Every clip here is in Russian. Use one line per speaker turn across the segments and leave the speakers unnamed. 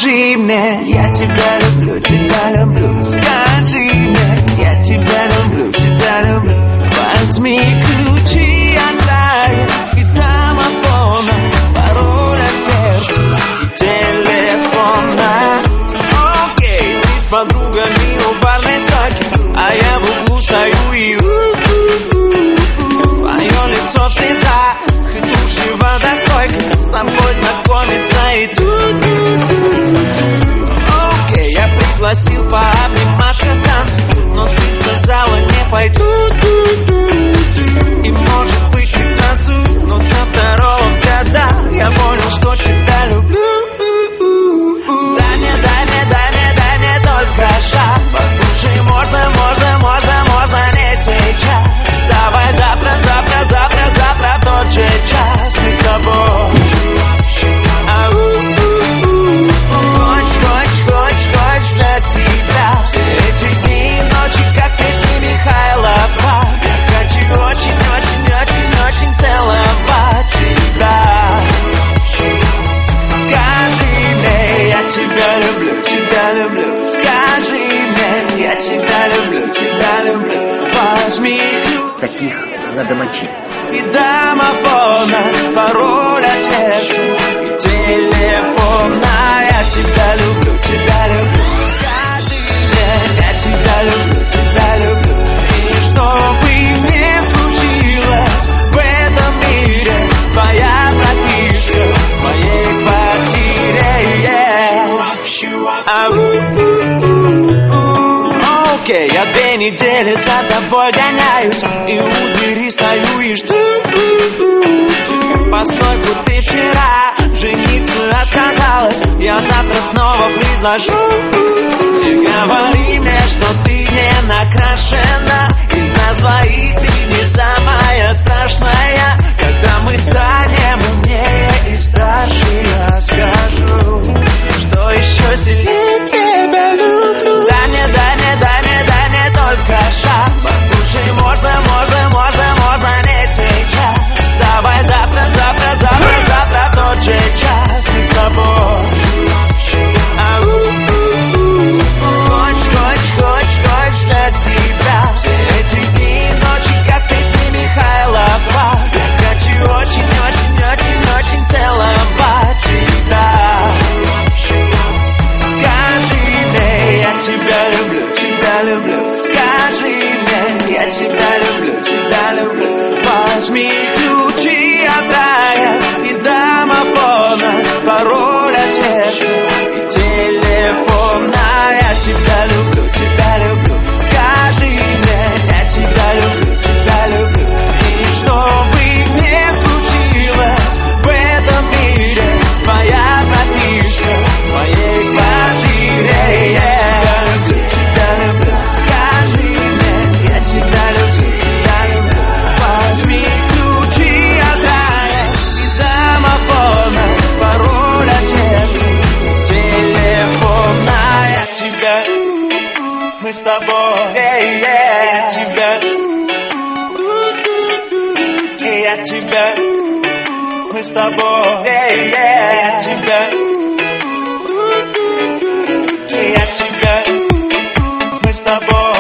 Скажи мне, я тебя люблю, скажи мне, я тебя люблю, возьми ключи от рая и домофона, пароль от сердца и телефона. Окей, ты с подругами у барной стойки, а я в углу стою и твое лицо в слезах, и души водостойка, с тобой знакомиться и окей, я пригласил пообниматься в танце, но ты сказала не пойду. И может быть не сразу, но со второго взгляда я понял, что тебя люблю. Дай мне только шаг. Послушай, можно не сейчас. Давай завтра в тот же час мы с тобой. Хочешь для тебя все эти дни и ночи, как песни Михаила Пак. Я хочу очень целовать тебя. Скажи мне, я тебя люблю. Скажи мне, я тебя люблю. Возьми ключ.
Таких надо мочить.
И домофона, пароль от сердца и телефона. Я тебя люблю. Скажи мне, я тебя люблю. И что бы ни случилось в этом мире, твоя прописка в моей квартире. Окей, я 2 недели за тобой гоняюсь, и у двери стою и жду. Постойку, ты вчера жениться отказалась, я завтра снова предложу. Не говори мне, что ты не накрашена, из нас двоих ты не самая страшная. Когда мы станем умнее и старше, я скажу, что еще сильнее тебя люблю. Дай мне только шаг. Послушай, можно не сейчас. Давай завтра в тот же час мы с тобой. Хочешь для тебя все эти дни и ночи, как песни Михаила Пак. Я хочу очень целовать тебя. Скажи мне, я тебя люблю. Скажи мне, я тебя люблю. Возьми ключи от рая и домофона, пароль от сердца и телефона. Я тебя люблю. Скажи мне, я тебя люблю. И что бы ни случилось в этом мире, твоя прописка в моей квартире. Тебя люблю. Скажи мне, я тебя люблю. Возьми ключи от рая и домофона, пароль от сердца, телефона. Я тебя, мы с тобой. Я тебя, мы с тобой. Я тебя, мы с тобой.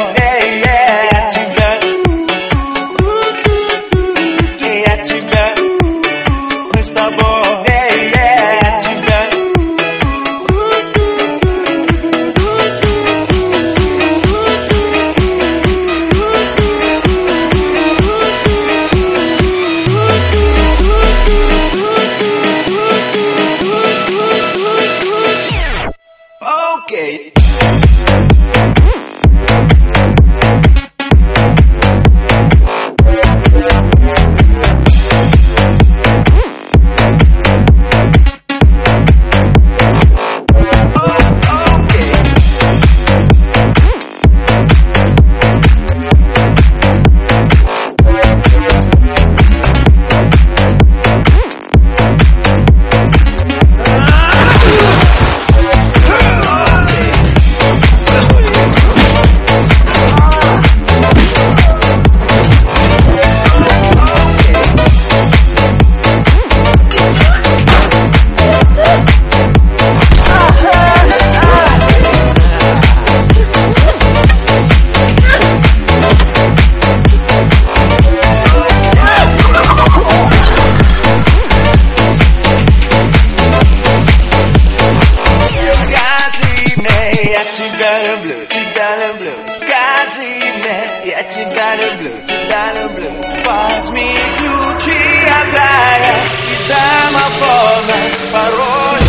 тебя люблю. Возьми ключи от рая и домофона, пароль.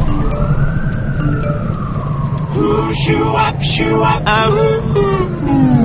Shoo up, shoo up.